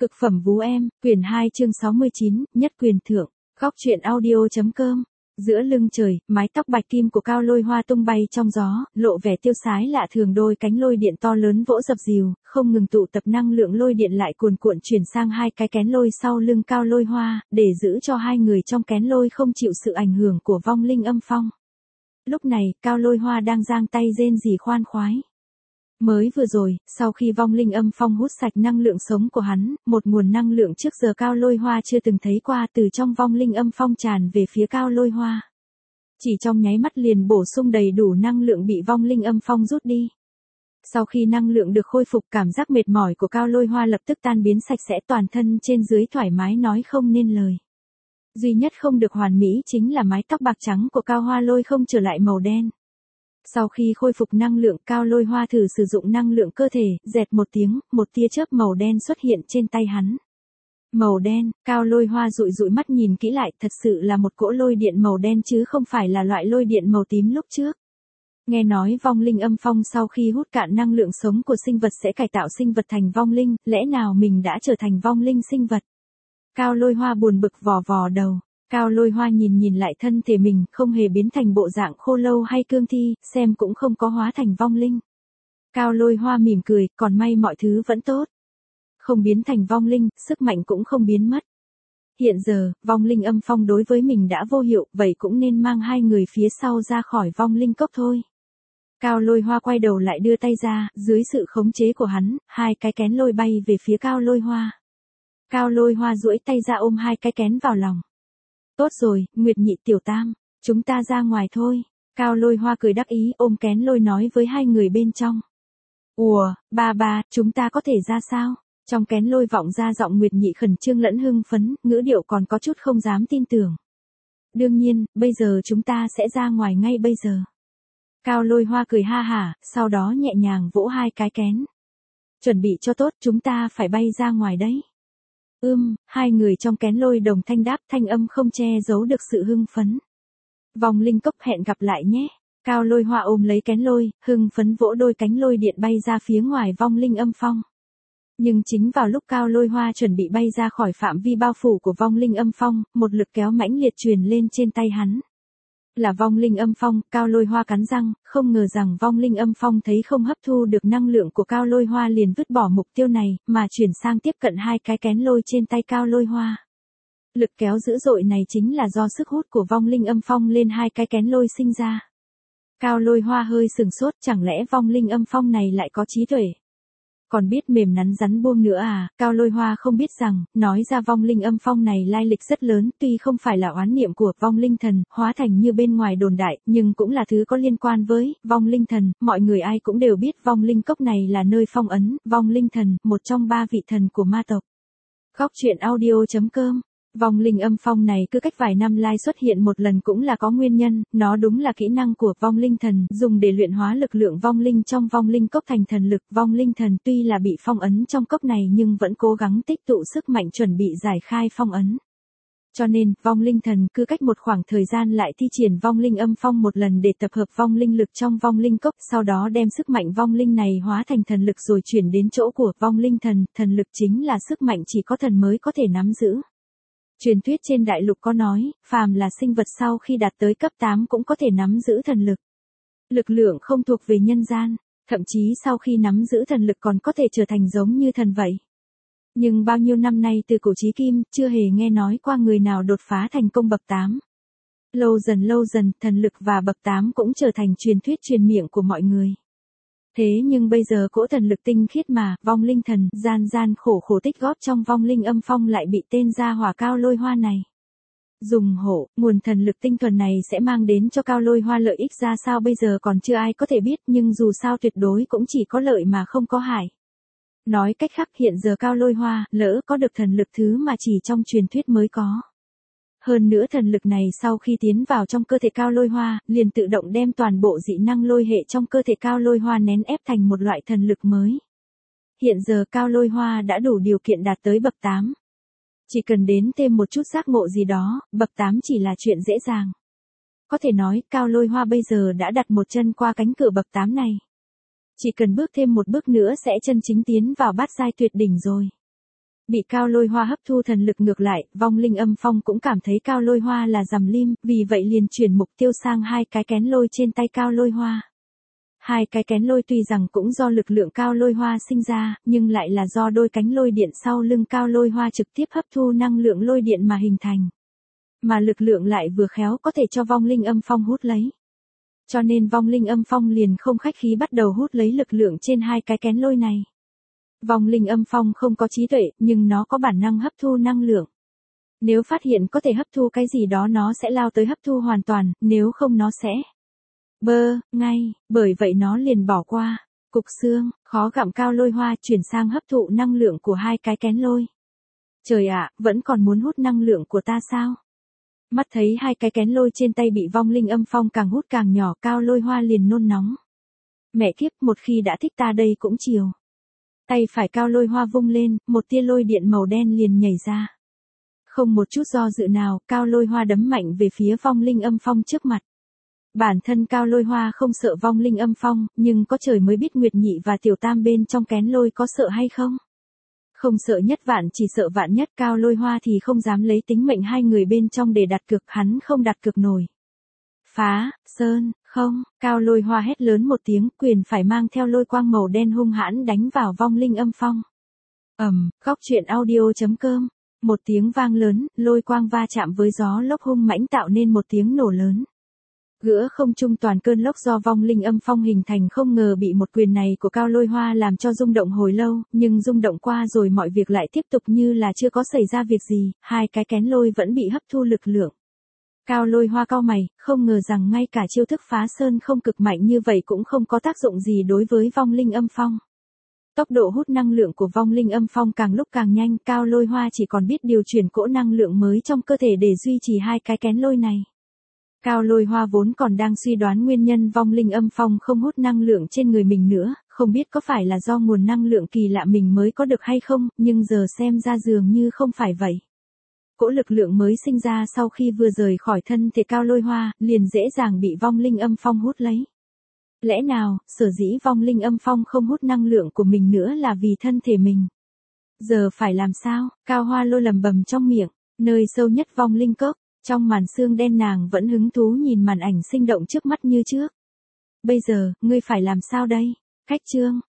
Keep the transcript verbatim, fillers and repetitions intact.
Cực phẩm vú em, quyển hai chương sáu mươi chín, nhất quyền thượng, góc truyện audio.com. Giữa lưng trời, mái tóc bạch kim của Cao Lôi Hoa tung bay trong gió, lộ vẻ tiêu sái lạ thường, đôi cánh lôi điện to lớn vỗ dập dìu, không ngừng tụ tập năng lượng lôi điện lại cuồn cuộn chuyển sang hai cái kén lôi sau lưng Cao Lôi Hoa, để giữ cho hai người trong kén lôi không chịu sự ảnh hưởng của vong linh âm phong. Lúc này, Cao Lôi Hoa đang giang tay rên rỉ khoan khoái. Mới vừa rồi, sau khi vong linh âm phong hút sạch năng lượng sống của hắn, một nguồn năng lượng trước giờ Cao Lôi Hoa chưa từng thấy qua từ trong vong linh âm phong tràn về phía Cao Lôi Hoa. Chỉ trong nháy mắt liền bổ sung đầy đủ năng lượng bị vong linh âm phong rút đi. Sau khi năng lượng được khôi phục, cảm giác mệt mỏi của Cao Lôi Hoa lập tức tan biến sạch sẽ, toàn thân trên dưới thoải mái nói không nên lời. Duy nhất không được hoàn mỹ chính là mái tóc bạc trắng của Cao Hoa Lôi không trở lại màu đen. Sau khi khôi phục năng lượng, Cao Lôi Hoa thử sử dụng năng lượng cơ thể, dẹt một tiếng, một tia chớp màu đen xuất hiện trên tay hắn. Màu đen, Cao Lôi Hoa dụi dụi mắt nhìn kỹ lại, thật sự là một cỗ lôi điện màu đen chứ không phải là loại lôi điện màu tím lúc trước. Nghe nói vong linh âm phong sau khi hút cạn năng lượng sống của sinh vật sẽ cải tạo sinh vật thành vong linh, lẽ nào mình đã trở thành vong linh sinh vật? Cao Lôi Hoa buồn bực vò vò đầu. Cao Lôi Hoa nhìn nhìn lại thân thể mình, không hề biến thành bộ dạng khô lâu hay cương thi, xem cũng không có hóa thành vong linh. Cao Lôi Hoa mỉm cười, còn may mọi thứ vẫn tốt. Không biến thành vong linh, sức mạnh cũng không biến mất. Hiện giờ, vong linh âm phong đối với mình đã vô hiệu, vậy cũng nên mang hai người phía sau ra khỏi vong linh cốc thôi. Cao Lôi Hoa quay đầu lại đưa tay ra, dưới sự khống chế của hắn, hai cái kén lôi bay về phía Cao Lôi Hoa. Cao Lôi Hoa duỗi tay ra ôm hai cái kén vào lòng. Tốt rồi, Nguyệt Nhị Tiểu Tam, chúng ta ra ngoài thôi. Cao Lôi Hoa cười đắc ý ôm kén lôi nói với hai người bên trong. Ùa, ba ba, chúng ta có thể ra sao? Trong kén lôi vọng ra giọng Nguyệt Nhị khẩn trương lẫn hưng phấn, ngữ điệu còn có chút không dám tin tưởng. Đương nhiên, bây giờ chúng ta sẽ ra ngoài ngay bây giờ. Cao Lôi Hoa cười ha hả, sau đó nhẹ nhàng vỗ hai cái kén. Chuẩn bị cho tốt, chúng ta phải bay ra ngoài đấy. Ưm, hai người trong kén lôi đồng thanh đáp, thanh âm không che giấu được sự hưng phấn. Vong linh cốc hẹn gặp lại nhé. Cao Lôi Hoa ôm lấy kén lôi, hưng phấn vỗ đôi cánh lôi điện bay ra phía ngoài vong linh âm phong. Nhưng chính vào lúc Cao Lôi Hoa chuẩn bị bay ra khỏi phạm vi bao phủ của vong linh âm phong, một lực kéo mãnh liệt truyền lên trên tay hắn. Là vong linh âm phong, Cao Lôi Hoa cắn răng, không ngờ rằng vong linh âm phong thấy không hấp thu được năng lượng của Cao Lôi Hoa liền vứt bỏ mục tiêu này, mà chuyển sang tiếp cận hai cái kén lôi trên tay Cao Lôi Hoa. Lực kéo dữ dội này chính là do sức hút của vong linh âm phong lên hai cái kén lôi sinh ra. Cao Lôi Hoa hơi sừng sốt, chẳng lẽ vong linh âm phong này lại có trí tuệ? Còn biết mềm nắn rắn buông nữa à? Cao Lôi Hoa không biết rằng, nói ra vong linh âm phong này lai lịch rất lớn, tuy không phải là oán niệm của vong linh thần, hóa thành như bên ngoài đồn đại, nhưng cũng là thứ có liên quan với vong linh thần, mọi người ai cũng đều biết vong linh cốc này là nơi phong ấn, vong linh thần, một trong ba vị thần của ma tộc. Góc truyện audio.com. Vong linh âm phong này cứ cách vài năm lai xuất hiện một lần cũng là có nguyên nhân, nó đúng là kỹ năng của vong linh thần, dùng để luyện hóa lực lượng vong linh trong vong linh cốc thành thần lực. Vong linh thần tuy là bị phong ấn trong cốc này nhưng vẫn cố gắng tích tụ sức mạnh chuẩn bị giải khai phong ấn. Cho nên, vong linh thần cứ cách một khoảng thời gian lại thi triển vong linh âm phong một lần để tập hợp vong linh lực trong vong linh cốc, sau đó đem sức mạnh vong linh này hóa thành thần lực rồi chuyển đến chỗ của vong linh thần. Thần lực chính là sức mạnh chỉ có thần mới có thể nắm giữ. Truyền thuyết trên đại lục có nói, phàm là sinh vật sau khi đạt tới cấp tám cũng có thể nắm giữ thần lực. Lực lượng không thuộc về nhân gian, thậm chí sau khi nắm giữ thần lực còn có thể trở thành giống như thần vậy. Nhưng bao nhiêu năm nay từ cổ chí kim, chưa hề nghe nói qua người nào đột phá thành công bậc tám. Lâu dần lâu dần, thần lực và bậc tám cũng trở thành truyền thuyết truyền miệng của mọi người. Thế nhưng bây giờ cỗ thần lực tinh khiết mà, vong linh thần, gian gian khổ khổ tích góp trong vong linh âm phong lại bị tên gia hỏa Cao Lôi Hoa này dùng hộ. Nguồn thần lực tinh thuần này sẽ mang đến cho Cao Lôi Hoa lợi ích ra sao bây giờ còn chưa ai có thể biết, nhưng dù sao tuyệt đối cũng chỉ có lợi mà không có hại. Nói cách khác, hiện giờ Cao Lôi Hoa, lỡ có được thần lực thứ mà chỉ trong truyền thuyết mới có. Hơn nữa thần lực này sau khi tiến vào trong cơ thể Cao Lôi Hoa, liền tự động đem toàn bộ dị năng lôi hệ trong cơ thể Cao Lôi Hoa nén ép thành một loại thần lực mới. Hiện giờ Cao Lôi Hoa đã đủ điều kiện đạt tới bậc tám. Chỉ cần đến thêm một chút giác ngộ gì đó, bậc tám chỉ là chuyện dễ dàng. Có thể nói, Cao Lôi Hoa bây giờ đã đặt một chân qua cánh cửa bậc tám này. Chỉ cần bước thêm một bước nữa sẽ chân chính tiến vào bát giai tuyệt đỉnh rồi. Bị Cao Lôi Hoa hấp thu thần lực ngược lại, vong linh âm phong cũng cảm thấy Cao Lôi Hoa là rằm lim, vì vậy liền chuyển mục tiêu sang hai cái kén lôi trên tay Cao Lôi Hoa. Hai cái kén lôi tuy rằng cũng do lực lượng Cao Lôi Hoa sinh ra, nhưng lại là do đôi cánh lôi điện sau lưng Cao Lôi Hoa trực tiếp hấp thu năng lượng lôi điện mà hình thành. Mà lực lượng lại vừa khéo có thể cho vong linh âm phong hút lấy. Cho nên vong linh âm phong liền không khách khí bắt đầu hút lấy lực lượng trên hai cái kén lôi này. Vong linh âm phong không có trí tuệ, nhưng nó có bản năng hấp thu năng lượng. Nếu phát hiện có thể hấp thu cái gì đó nó sẽ lao tới hấp thu hoàn toàn, nếu không nó sẽ bơ, ngay, bởi vậy nó liền bỏ qua. Cục xương, khó gặm Cao Lôi Hoa chuyển sang hấp thụ năng lượng của hai cái kén lôi. Trời ạ, vẫn còn muốn hút năng lượng của ta sao? Mắt thấy hai cái kén lôi trên tay bị vong linh âm phong càng hút càng nhỏ, Cao Lôi Hoa liền nôn nóng. Mẹ kiếp, một khi đã thích ta đây cũng chiều. Tay phải Cao Lôi Hoa vung lên, một tia lôi điện màu đen liền nhảy ra. Không một chút do dự nào, Cao Lôi Hoa đấm mạnh về phía vong linh âm phong trước mặt. Bản thân Cao Lôi Hoa không sợ vong linh âm phong, nhưng có trời mới biết Nguyệt Nhị và Tiểu Tam bên trong kén lôi có sợ hay không. Không sợ nhất vạn chỉ sợ vạn nhất, Cao Lôi Hoa thì không dám lấy tính mệnh hai người bên trong để đặt cược, hắn không đặt cược nổi. Phá, sơn, không, Cao Lôi Hoa hét lớn một tiếng, quyền phải mang theo lôi quang màu đen hung hãn đánh vào vong linh âm phong. Ầm, góc truyện audio chấm com. Một tiếng vang lớn, lôi quang va chạm với gió lốc hung mãnh tạo nên một tiếng nổ lớn. Giữa không trung toàn cơn lốc do vong linh âm phong hình thành không ngờ bị một quyền này của Cao Lôi Hoa làm cho rung động hồi lâu, nhưng rung động qua rồi mọi việc lại tiếp tục như là chưa có xảy ra việc gì, hai cái kén lôi vẫn bị hấp thu lực lượng. Cao Lôi Hoa cau mày, không ngờ rằng ngay cả chiêu thức phá sơn không cực mạnh như vậy cũng không có tác dụng gì đối với vong linh âm phong. Tốc độ hút năng lượng của vong linh âm phong càng lúc càng nhanh, Cao Lôi Hoa chỉ còn biết điều chuyển cỗ năng lượng mới trong cơ thể để duy trì hai cái kén lôi này. Cao Lôi Hoa vốn còn đang suy đoán nguyên nhân vong linh âm phong không hút năng lượng trên người mình nữa, không biết có phải là do nguồn năng lượng kỳ lạ mình mới có được hay không, nhưng giờ xem ra dường như không phải vậy. Cỗ lực lượng mới sinh ra sau khi vừa rời khỏi thân thể Cao Lôi Hoa, liền dễ dàng bị vong linh âm phong hút lấy. Lẽ nào, sở dĩ vong linh âm phong không hút năng lượng của mình nữa là vì thân thể mình? Giờ phải làm sao? Cao Hoa Lôi lầm bầm trong miệng, nơi sâu nhất vong linh cốc. Trong màn sương đen nàng vẫn hứng thú nhìn màn ảnh sinh động trước mắt như trước. Bây giờ, ngươi phải làm sao đây? Cách chương.